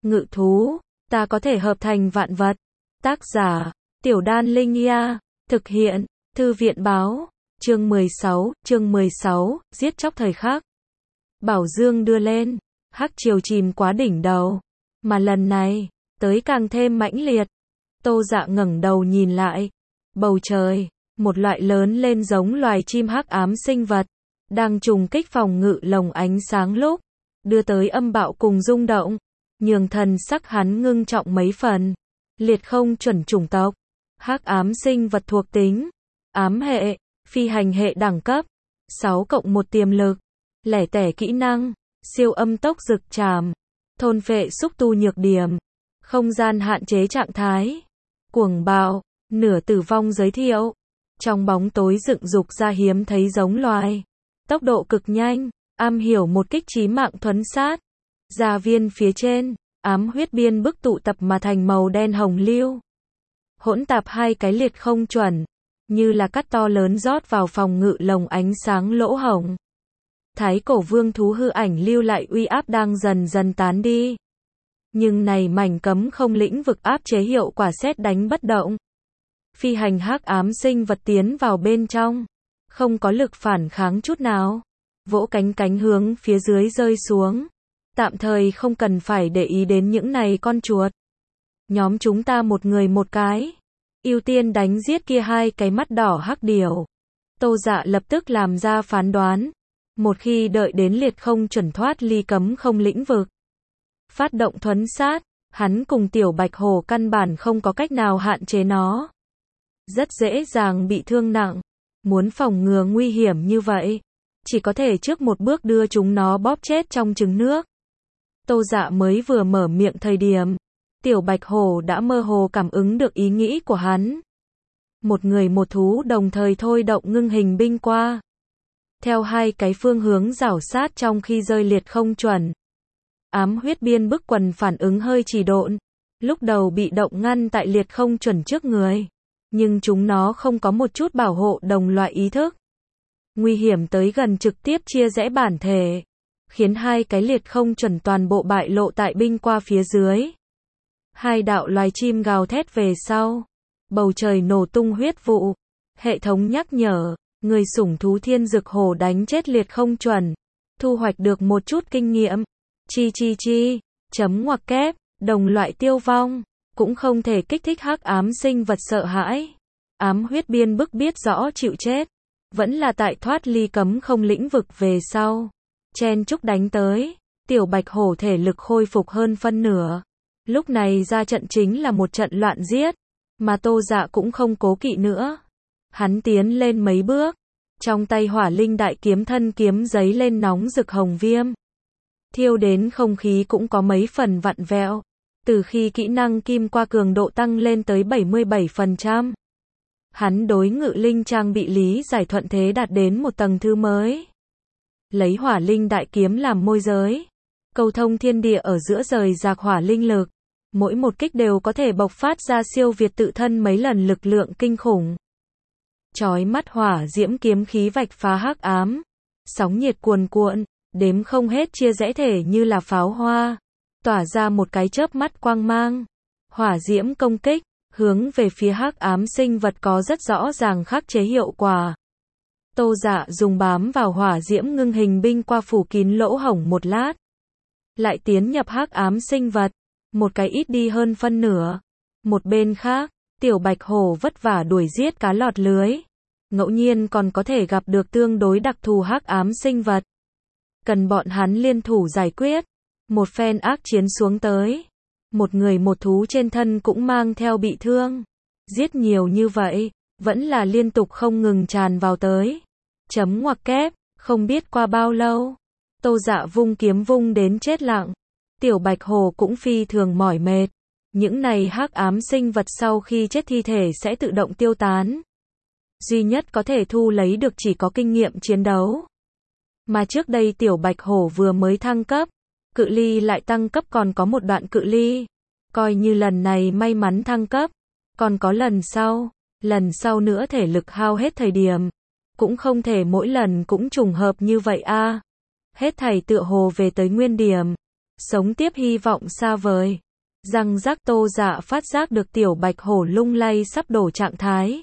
ngự thú, ta có thể hợp thành vạn vật. Tác giả, Tiểu Đan Linh Nha, thực hiện, Thư viện báo, chương 16, giết chóc thời khắc. Bảo dương đưa lên, hắc triều chìm quá đỉnh đầu, mà lần này, tới càng thêm mãnh liệt. Tô Dạ ngẩng đầu nhìn lại, bầu trời, một loại lớn lên giống loài chim hắc ám sinh vật, đang trùng kích phòng ngự lồng ánh sáng lúc, đưa tới âm bạo cùng rung động, nhường thần sắc hắn ngưng trọng mấy phần. Liệt không chuẩn chủng tộc, hắc ám sinh vật thuộc tính, ám hệ, phi hành hệ đẳng cấp, 6+1 tiềm lực, lẻ tẻ kỹ năng, siêu âm tốc rực trảm, thôn phệ xúc tu nhược điểm, không gian hạn chế trạng thái, cuồng bạo, nửa tử vong giới thiệu. Trong bóng tối dựng dục ra hiếm thấy giống loài, tốc độ cực nhanh, am hiểu một kích chí mạng thuấn sát. Gia viên phía trên, ám huyết biên bức tụ tập mà thành màu đen hồng lưu. Hỗn tạp hai cái liệt không chuẩn, như là cắt to lớn rót vào phòng ngự lồng ánh sáng lỗ hổng. Thái cổ vương thú hư ảnh lưu lại uy áp đang dần dần tán đi. Nhưng này mảnh cấm không lĩnh vực áp chế hiệu quả sét đánh bất động. Phi hành hắc ám sinh vật tiến vào bên trong, không có lực phản kháng chút nào. Vỗ cánh hướng phía dưới rơi xuống. Tạm thời không cần phải để ý đến những này con chuột. Nhóm chúng ta một người một cái. Ưu tiên đánh giết kia hai cái mắt đỏ hắc điểu. Tô Dạ lập tức làm ra phán đoán. Một khi đợi đến liệt không chuẩn thoát ly cấm không lĩnh vực, phát động thuấn sát, hắn cùng tiểu bạch hổ căn bản không có cách nào hạn chế nó. Rất dễ dàng bị thương nặng. Muốn phòng ngừa nguy hiểm như vậy, chỉ có thể trước một bước đưa chúng nó bóp chết trong trứng nước. Tô Dạ mới vừa mở miệng thời điểm, tiểu bạch hổ đã mơ hồ cảm ứng được ý nghĩ của hắn. Một người một thú đồng thời thôi động ngưng hình binh qua. Theo hai cái phương hướng rảo sát trong khi rơi liệt không chuẩn. Ám huyết biên bức quần phản ứng hơi trì độn, lúc đầu bị động ngăn tại liệt không chuẩn trước người. Nhưng chúng nó không có một chút bảo hộ đồng loại ý thức. Nguy hiểm tới gần trực tiếp chia rẽ bản thể, khiến hai cái liệt không chuẩn toàn bộ bại lộ tại binh qua phía dưới. Hai đạo loài chim gào thét về sau. Bầu trời nổ tung huyết vụ. Hệ thống nhắc nhở, người sủng thú thiên dực hổ đánh chết liệt không chuẩn. Thu hoạch được một chút kinh nghiệm. Chi. Chấm ngoặc kép, đồng loại tiêu vong. Cũng không thể kích thích hắc ám sinh vật sợ hãi. Ám huyết biên bức biết rõ chịu chết. Vẫn là tại thoát ly cấm không lĩnh vực về sau. Chen chúc đánh tới. Tiểu bạch hổ thể lực khôi phục hơn phân nửa. Lúc này ra trận chính là một trận loạn giết. Mà Tô Dạ cũng không cố kỵ nữa. Hắn tiến lên mấy bước. Trong tay hỏa linh đại kiếm thân kiếm giấy lên nóng rực hồng viêm. Thiêu đến không khí cũng có mấy phần vặn vẹo. Từ khi kỹ năng kim qua cường độ tăng lên tới 77%. Hắn đối ngự linh trang bị lý giải thuận thế đạt đến một tầng thứ mới. Lấy hỏa linh đại kiếm làm môi giới. Cầu thông thiên địa ở giữa rời rạc hỏa linh lực. Mỗi một kích đều có thể bộc phát ra siêu việt tự thân mấy lần lực lượng kinh khủng. Chói mắt hỏa diễm kiếm khí vạch phá hắc ám. Sóng nhiệt cuồn cuộn, đếm không hết chia rẽ thể như là pháo hoa. Tỏa ra một cái chớp mắt quang mang. Hỏa diễm công kích, hướng về phía hắc ám sinh vật có rất rõ ràng khắc chế hiệu quả. Tô Dạ dùng bám vào hỏa diễm ngưng hình binh qua phủ kín lỗ hổng một lát. Lại tiến nhập hắc ám sinh vật. Một cái ít đi hơn phân nửa. Một bên khác, tiểu bạch hổ vất vả đuổi giết cá lọt lưới. Ngẫu nhiên còn có thể gặp được tương đối đặc thù hắc ám sinh vật. Cần bọn hắn liên thủ giải quyết. Một phen ác chiến xuống tới. Một người một thú trên thân cũng mang theo bị thương. Giết nhiều như vậy, vẫn là liên tục không ngừng tràn vào tới. Chấm ngoặc kép, không biết qua bao lâu. Tô Dạ vung kiếm vung đến chết lặng. Tiểu bạch hổ cũng phi thường mỏi mệt. Những này hắc ám sinh vật sau khi chết thi thể sẽ tự động tiêu tán. Duy nhất có thể thu lấy được chỉ có kinh nghiệm chiến đấu. Mà trước đây tiểu bạch hổ vừa mới thăng cấp. Cự ly lại tăng cấp còn có một đoạn cự ly. Coi như lần này may mắn thăng cấp. Còn có lần sau nữa thể lực hao hết thời điểm. Cũng không thể mỗi lần cũng trùng hợp như vậy a. Hết thảy tựa hồ về tới nguyên điểm. sống tiếp hy vọng xa vời. Răng rắc Tô Dạ phát giác được tiểu bạch hổ lung lay sắp đổ trạng thái.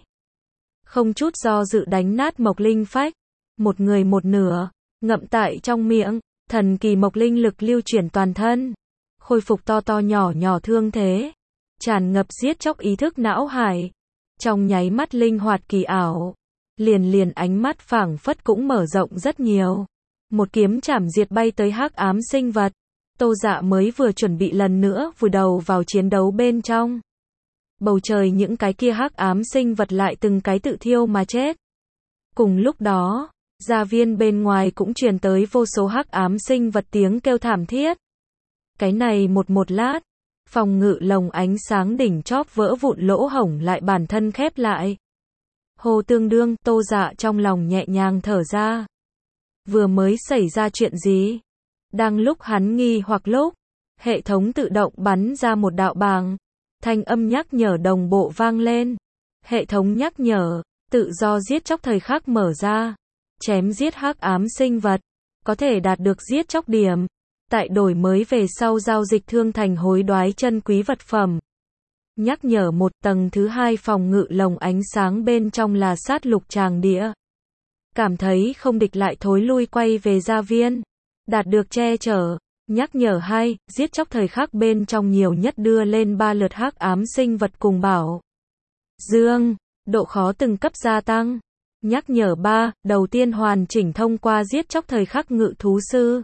Không chút do dự đánh nát mộc linh phách. Một người một nửa, ngậm tại trong miệng, thần kỳ mộc linh lực lưu chuyển toàn thân. Khôi phục to to nhỏ nhỏ thương thế. Tràn ngập giết chóc ý thức não hải. Trong nháy mắt linh hoạt kỳ ảo. Liền ánh mắt phảng phất cũng mở rộng rất nhiều. Một kiếm chảm diệt bay tới hắc ám sinh vật. Tô Dạ mới vừa chuẩn bị lần nữa vùi đầu vào chiến đấu bên trong. Bầu trời những cái kia hắc ám sinh vật lại từng cái tự thiêu mà chết. Cùng lúc đó, gia viên bên ngoài cũng truyền tới vô số hắc ám sinh vật tiếng kêu thảm thiết. Cái này một lát, phòng ngự lồng ánh sáng đỉnh chóp vỡ vụn lỗ hổng lại bản thân khép lại. Hồ tương đương, Tô Dạ trong lòng nhẹ nhàng thở ra. Vừa mới xảy ra chuyện gì? Đang lúc hắn nghi hoặc lúc, hệ thống tự động bắn ra một đạo bàng. Thanh âm nhắc nhở đồng bộ vang lên. Hệ thống nhắc nhở, tự do giết chóc thời khắc mở ra. Chém giết hắc ám sinh vật, có thể đạt được giết chóc điểm. Tại đổi mới về sau giao dịch thương thành hối đoái chân quý vật phẩm. Nhắc nhở một tầng thứ 2 phòng ngự lồng ánh sáng bên trong là sát lục tràng địa. Cảm thấy không địch lại thối lui quay về gia viên. Đạt được che chở. Nhắc nhở 2, giết chóc thời khắc bên trong nhiều nhất đưa lên 3 lượt hắc ám sinh vật cùng bảo dương, độ khó từng cấp gia tăng. Nhắc nhở 3, đầu tiên hoàn chỉnh thông qua giết chóc thời khắc ngự thú sư.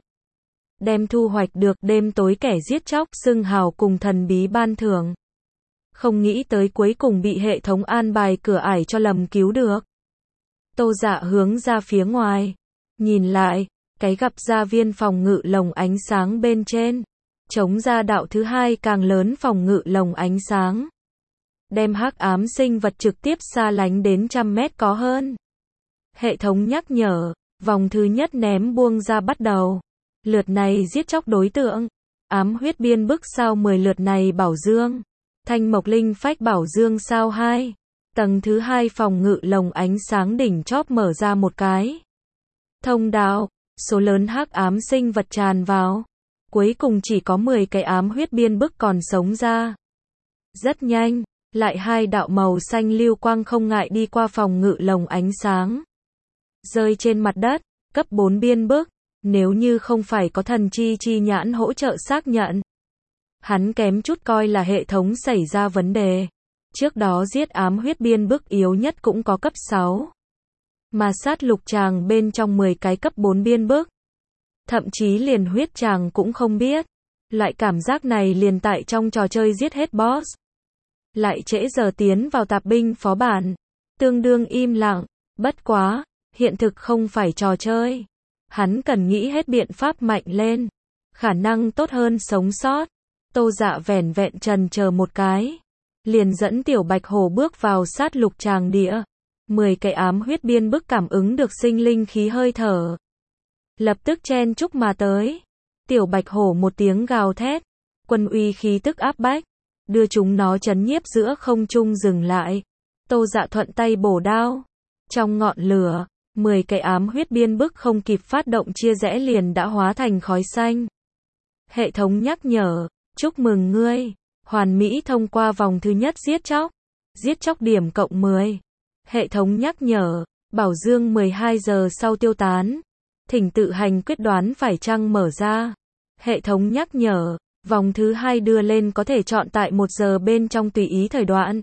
Đem thu hoạch được đêm tối kẻ giết chóc xưng hào cùng thần bí ban thưởng. Không nghĩ tới cuối cùng bị hệ thống an bài cửa ải cho lầm cứu được. Tô Dạ hướng ra phía ngoài. Nhìn lại, cái gặp gia viên phòng ngự lồng ánh sáng bên trên. Chống ra đạo thứ 2 càng lớn phòng ngự lồng ánh sáng. Đem hắc ám sinh vật trực tiếp xa lánh đến 100 mét có hơn. Hệ thống nhắc nhở, vòng thứ nhất ném buông ra bắt đầu. Lượt này giết chóc đối tượng. Ám huyết biên bức sao 10 lượt này bảo dương. Thanh mộc linh phách bảo dương sao 2. Tầng thứ 2 phòng ngự lồng ánh sáng đỉnh chóp mở ra một cái thông đạo, số lớn hắc ám sinh vật tràn vào. Cuối cùng chỉ có 10 cái ám huyết biên bức còn sống ra. Rất nhanh, lại 2 đạo màu xanh lưu quang không ngại đi qua phòng ngự lồng ánh sáng. Rơi trên mặt đất, cấp 4 biên bức. Nếu như không phải có thần chi nhãn hỗ trợ xác nhận, hắn kém chút coi là hệ thống xảy ra vấn đề. Trước đó giết ám huyết biên bức yếu nhất cũng có cấp 6. Mà sát lục tràng bên trong 10 cái cấp 4 biên bức. Thậm chí liền huyết tràng cũng không biết. Loại cảm giác này liền tại trong trò chơi giết hết boss. Lại trễ giờ tiến vào tạp binh phó bản. Tương đương im lặng. Bất quá, hiện thực không phải trò chơi. Hắn cần nghĩ hết biện pháp mạnh lên. Khả năng tốt hơn sống sót. Tô Dạ vẻn vẹn trần chờ một cái. Liền dẫn tiểu bạch hổ bước vào sát lục tràng địa. 10 cái ám huyết biên bức cảm ứng được sinh linh khí hơi thở. Lập tức chen chúc mà tới. Tiểu bạch hổ một tiếng gào thét. Quân uy khí tức áp bách. Đưa chúng nó chấn nhiếp giữa không trung dừng lại. Tô Dạ thuận tay bổ đao. Trong ngọn lửa, 10 cái ám huyết biên bức không kịp phát động chia rẽ liền đã hóa thành khói xanh. Hệ thống nhắc nhở, chúc mừng ngươi, hoàn mỹ thông qua vòng thứ nhất giết chóc. Giết chóc điểm cộng 10. Hệ thống nhắc nhở, bảo dương 12 giờ sau tiêu tán. Thỉnh tự hành quyết đoán phải chăng mở ra. Hệ thống nhắc nhở, vòng thứ 2 đưa lên có thể chọn tại 1 giờ bên trong tùy ý thời đoạn.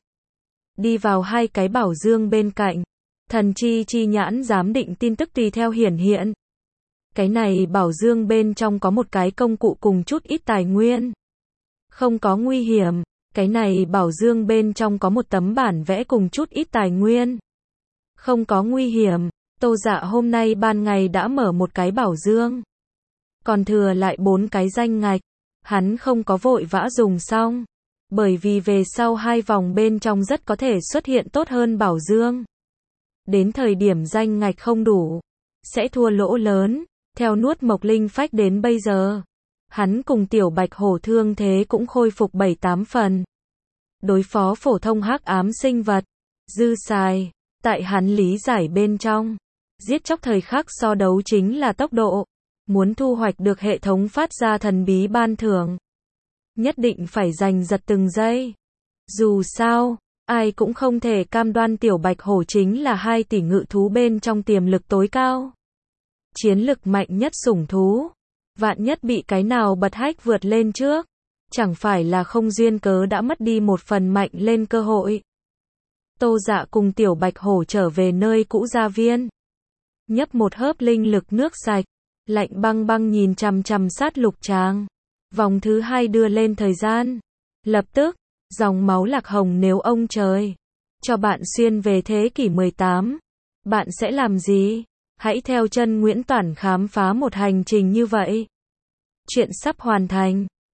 Đi vào 2 cái bảo dương bên cạnh. Thần chi nhãn giám định tin tức tùy theo hiển hiện. Cái này bảo dương bên trong có một cái công cụ cùng chút ít tài nguyên. Không có nguy hiểm. Cái này bảo dương bên trong có một tấm bản vẽ cùng chút ít tài nguyên. Không có nguy hiểm. Tô Dạ hôm nay ban ngày đã mở một cái bảo dương. Còn thừa lại 4 cái danh ngạch. Hắn không có vội vã dùng xong. Bởi vì về sau 2 vòng bên trong rất có thể xuất hiện tốt hơn bảo dương. Đến thời điểm danh ngạch không đủ, sẽ thua lỗ lớn. Theo nuốt mộc linh phách đến bây giờ, hắn cùng tiểu bạch hổ thương thế cũng khôi phục 7-8 phần. Đối phó phổ thông hắc ám sinh vật, dư xài, tại hắn lý giải bên trong. Giết chóc thời khắc so đấu chính là tốc độ. Muốn thu hoạch được hệ thống phát ra thần bí ban thưởng, nhất định phải giành giật từng giây. Dù sao, ai cũng không thể cam đoan tiểu bạch hổ chính là 2 tỷ ngự thú bên trong tiềm lực tối cao. Chiến lực mạnh nhất sủng thú. Vạn nhất bị cái nào bật hách vượt lên trước, chẳng phải là không duyên cớ đã mất đi một phần mạnh lên cơ hội. Tô Dạ cùng tiểu bạch hổ trở về nơi cũ gia viên. Nhấp một hớp linh lực nước sạch, lạnh băng băng nhìn chằm chằm sát lục tràng. Vòng thứ 2 đưa lên thời gian. Lập tức, dòng máu lạc hồng nếu ông trời cho bạn xuyên về thế kỷ 18, bạn sẽ làm gì? Hãy theo chân Nguyễn Toản khám phá một hành trình như vậy. Chuyện sắp hoàn thành.